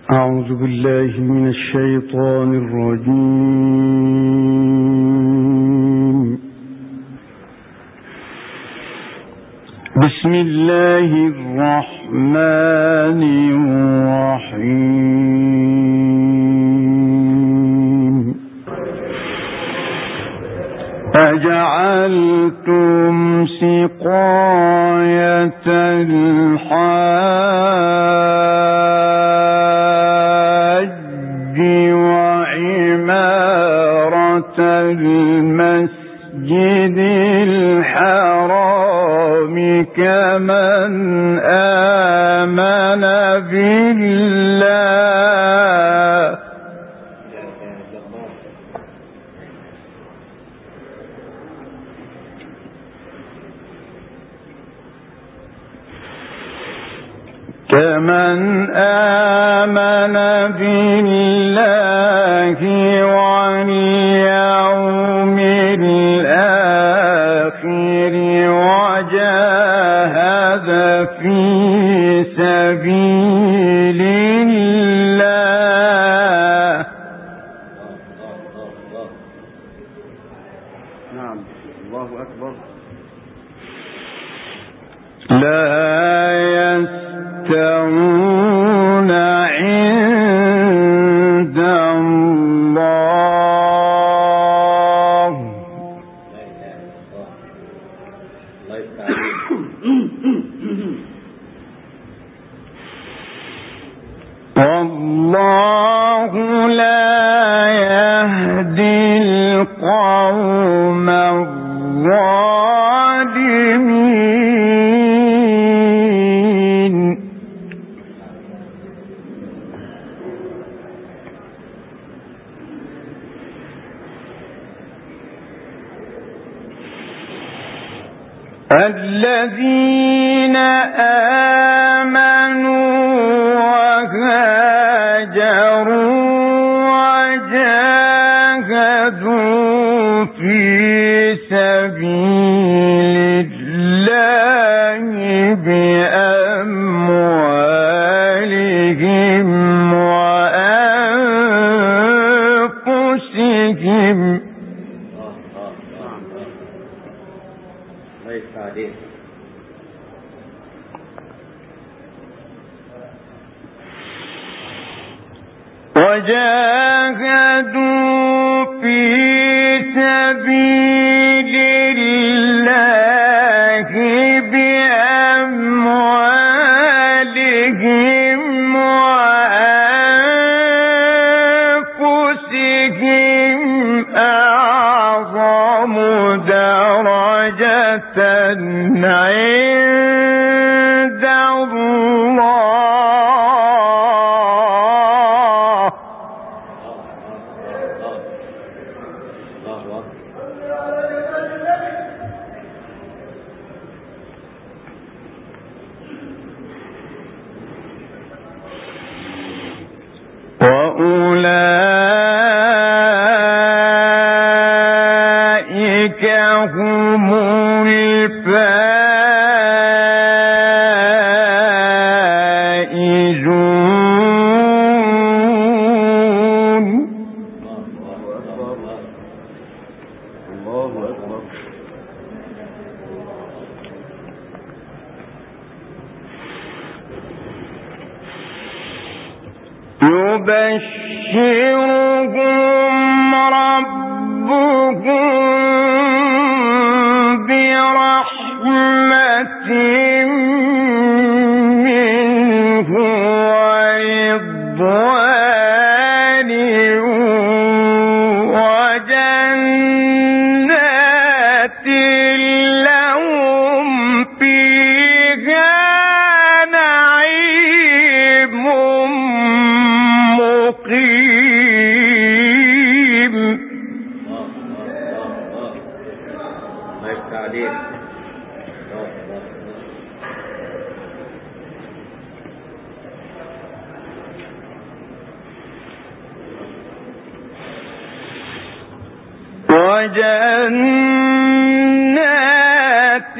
أعوذ بالله من الشيطان الرجيم. بسم الله الرحمن الرحيم. أجعلتم سقاية الحاج وعمارة المسجد الحرام كمن آمن بالله واليوم الآخر وجاهد في سبيل الله. نعم، الله أكبر. لا يستوون عند الله والله لا يهدي القوم الظالمين. الذين آمنوا وهاجروا وجاهدوا في سبيل الله بأموالهم وأنفسهم وجاهدوا في سبيل الله بأموالهم وأنفسهم أعظم درجة عند الله وأولئك هم الفائزون. الله أكبر. يبشرهم ربهم برحمة منه ورضوان وجنات لهم فيها نعيم مقيم. وجنات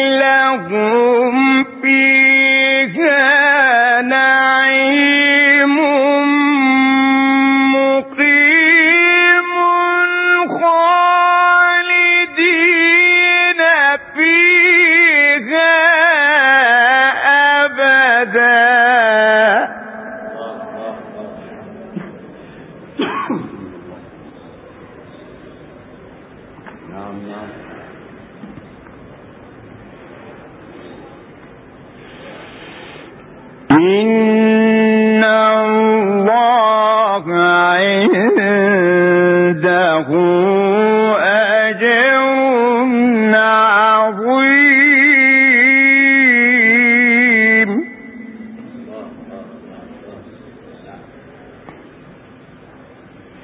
لهم فيها نعيم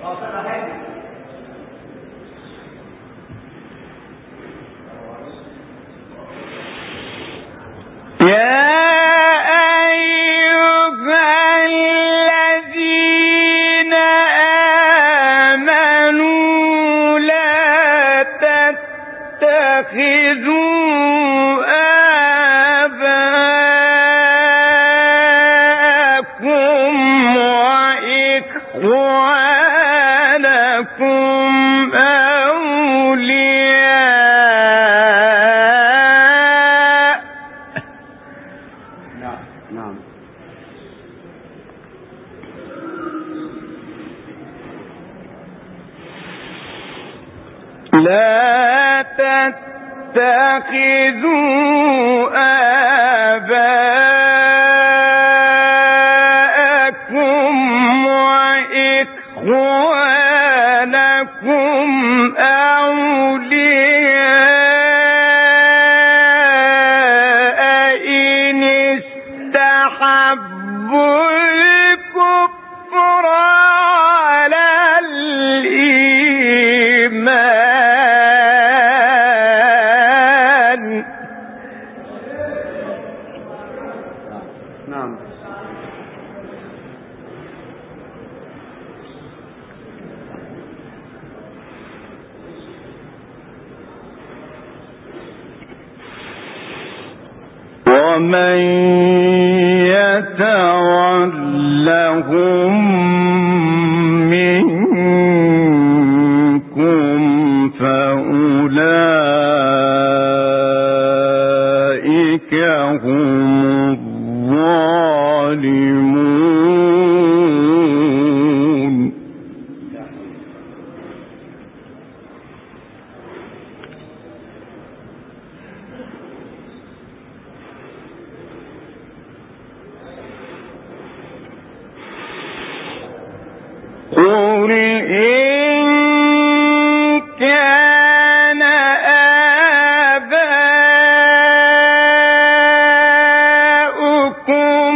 لا تتخذوا آباءكم وإخوانكم أولياء إن استحبوا الكفر على الإيمان. نعم. ومن يتولهم منكم فأولئك هم الظالمون. قل إن كان آباؤكم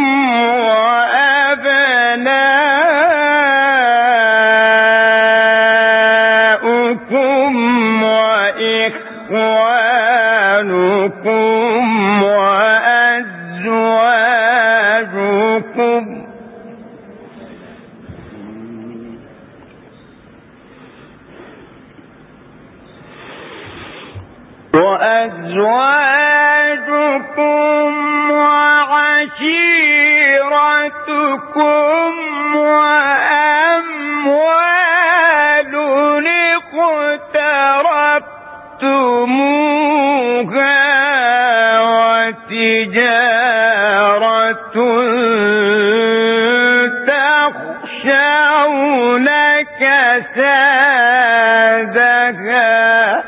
وأبناؤكم وإخوانكم وأزواجكم وعشيرتكم وأموال اقترفتموها وتجارة تخشون كسادها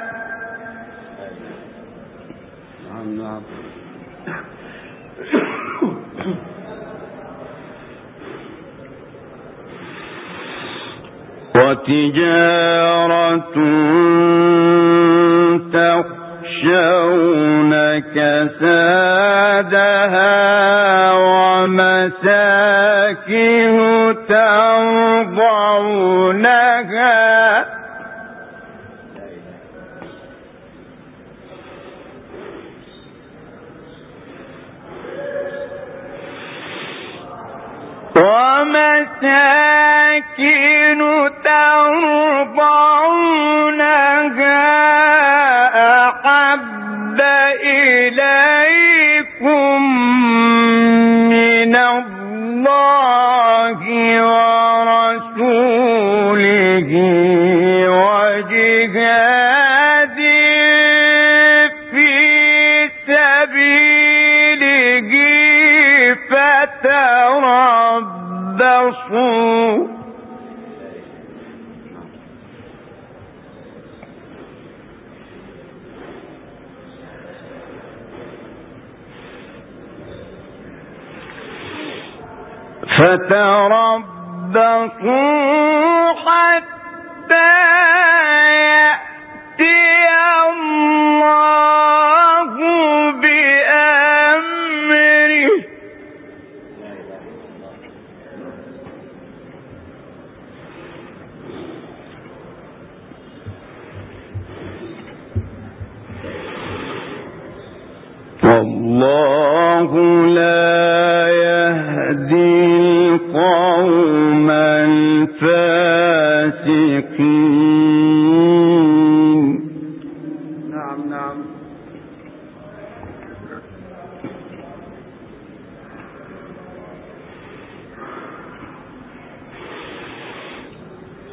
وتجارة تخشون كسادها ومساكن ترضونها ترضونها أحب إليكم من الله ورسوله وجهاد في سبيله فتربصوا حتى يأتي الله بأمره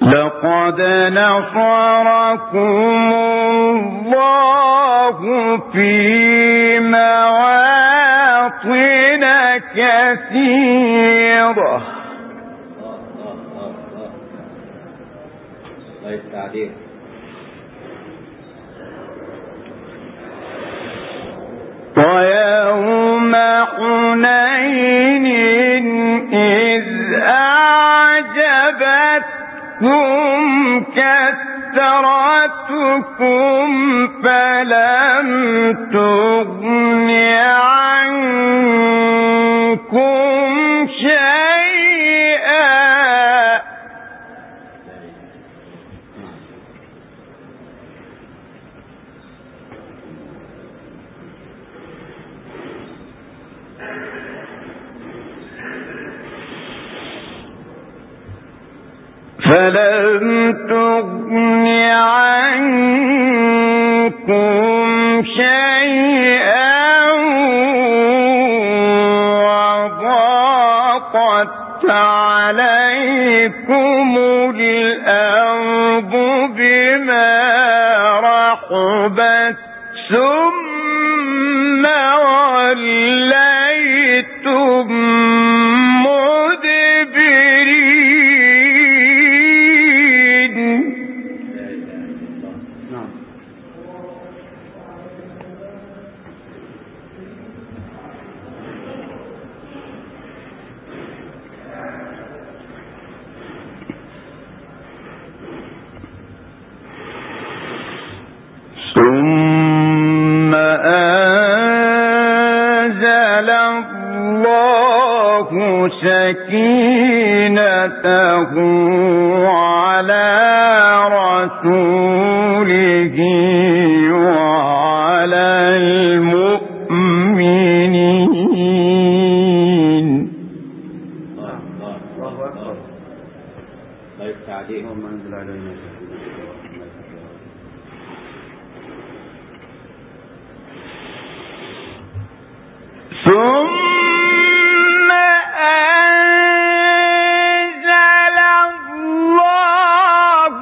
لقد نصركم الله في مواطن كثيرة. ويوم حنين إذ أعجبتكم كثرتكم فلم تغن عنكم شيئا وضاقت عليكم الأرض بما رحبت ثم وليتم ثم أنزل الله سكينته على رسوله وعلى المؤمنين. الله أكبر. ثم أنزل الله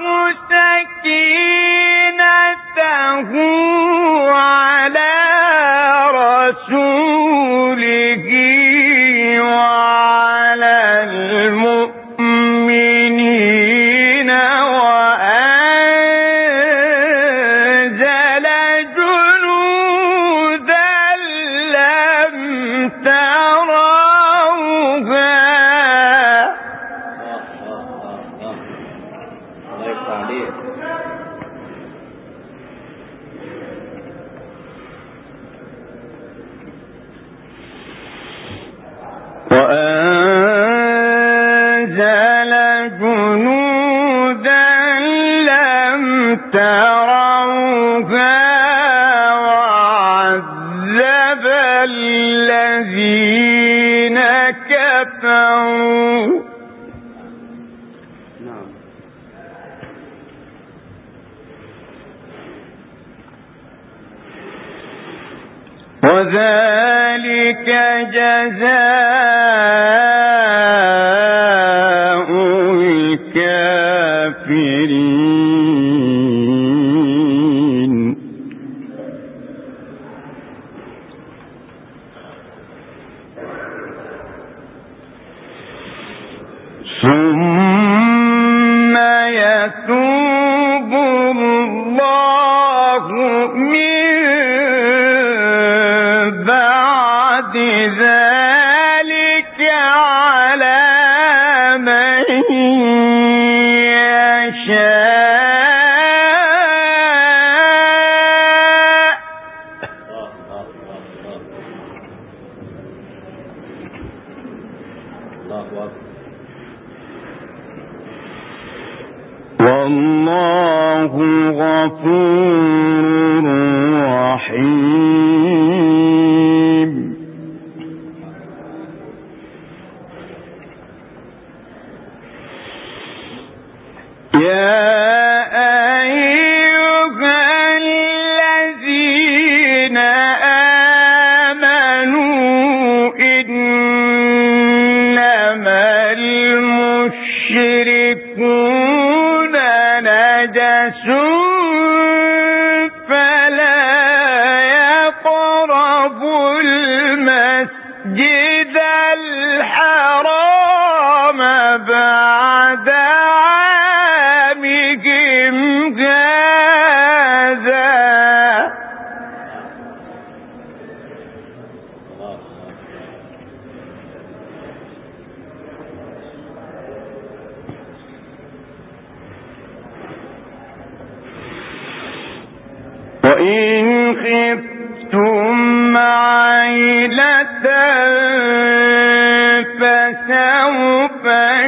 سكينته على رسوله وعلى المؤمنين وأنزل جنودا لم تروها. وأنزل جنودا لم تروها وعذب الذين كفروا. وذلك جزاء الكافرين. ثم يتوب الله من بعد ذلك على من يشاء. والله غفور رحيم. يا أيها الذين آمنوا إنما المشركون بعد عامهم هذا وإن خفتم عيلة فسوف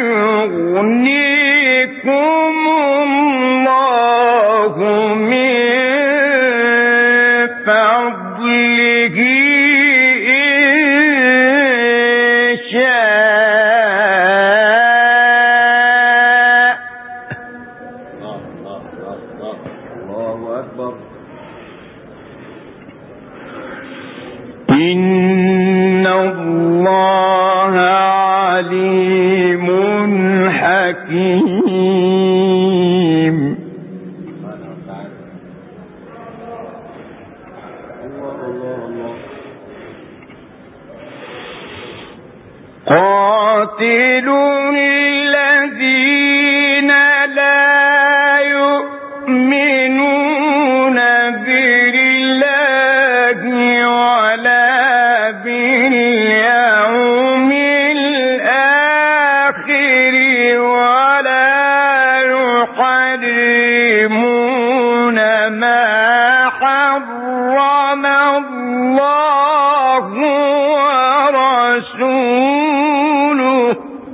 يغنيكم الله من فضله إن شاء. الله أكبر. إن الله عليم حكيم. قاتلوا الذين لا يؤمنون بالله ولا باليوم الآخر ولا يحرمون ما حرم الله ورسوله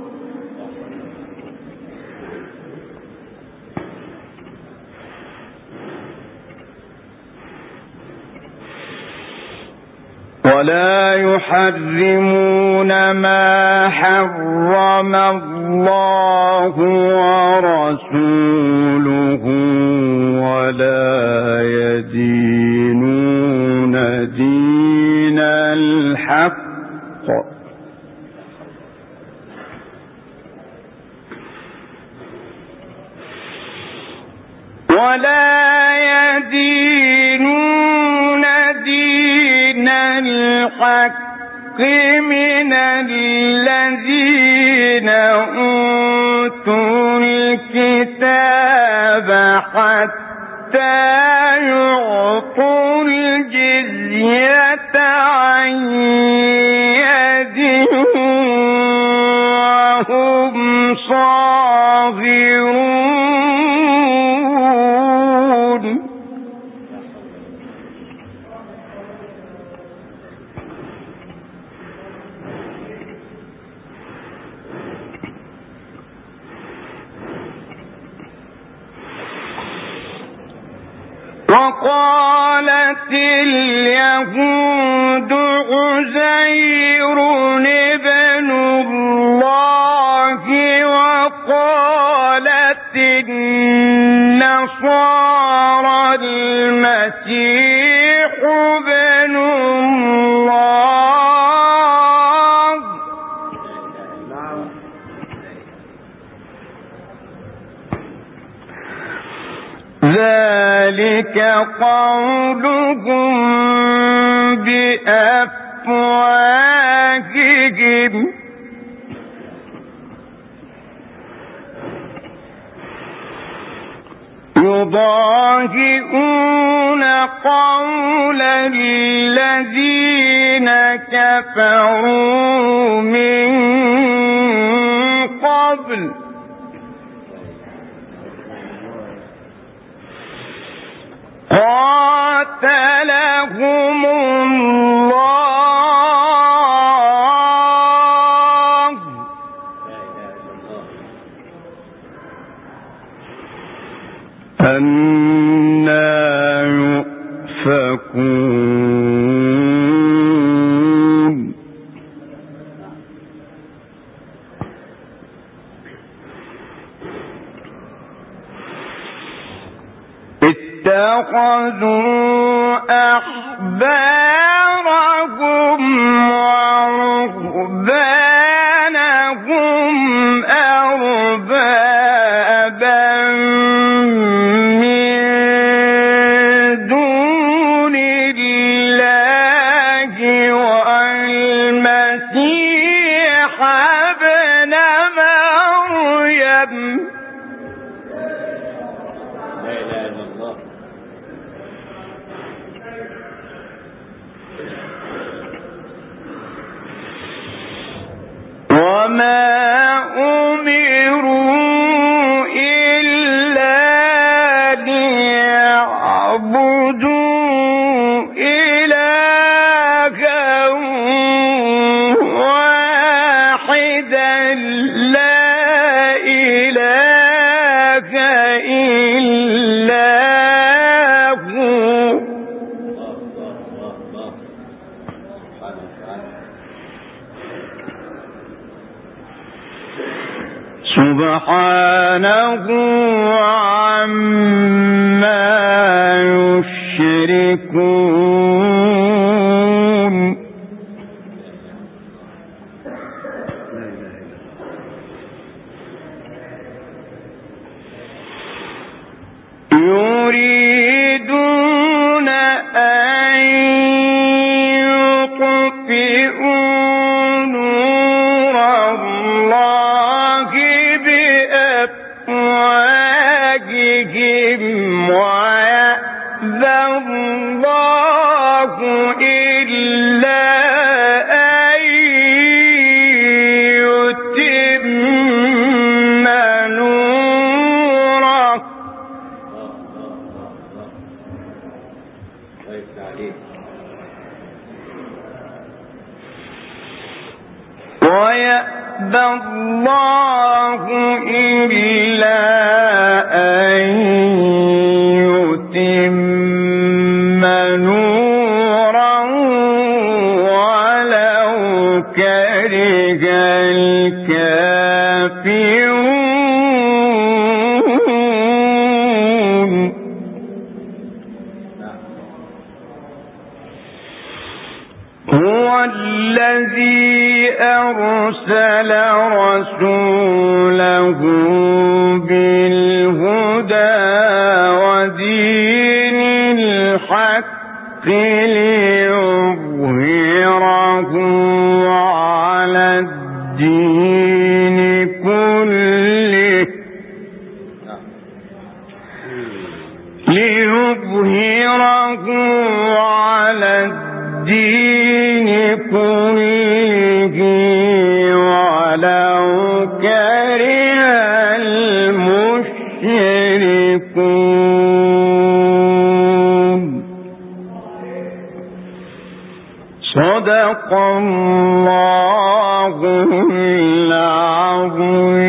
ولا يدينون دين الحق من الذين أوتوا الكتاب حتى يعطوا الجزية عن يد وهم صاغرون. وقالت اليهود عزير ابن الله وقالت النصارى المسيح ابن الله ذلك قولهم بأفواههم يضاهئون قول الذين كفروا من قبل قاتلهم الله أنى يؤفكون. اتخذوا أحبارهم ورهبانهم أربابا من دون الله والمسيح ابن مريم سبحانه عما يشركون يريدون أن يطفئوا نور الله بأفواههم ويأبى الله إلا أن يتم نوره ويأبى الله إلا أن يتم نوره ولو كره الكافرون هو الذي أرسل رسوله بالهدى ودين الحق ليظهره على الدين كله على الدين كله ولو كره المشركون صدق الله العظيم.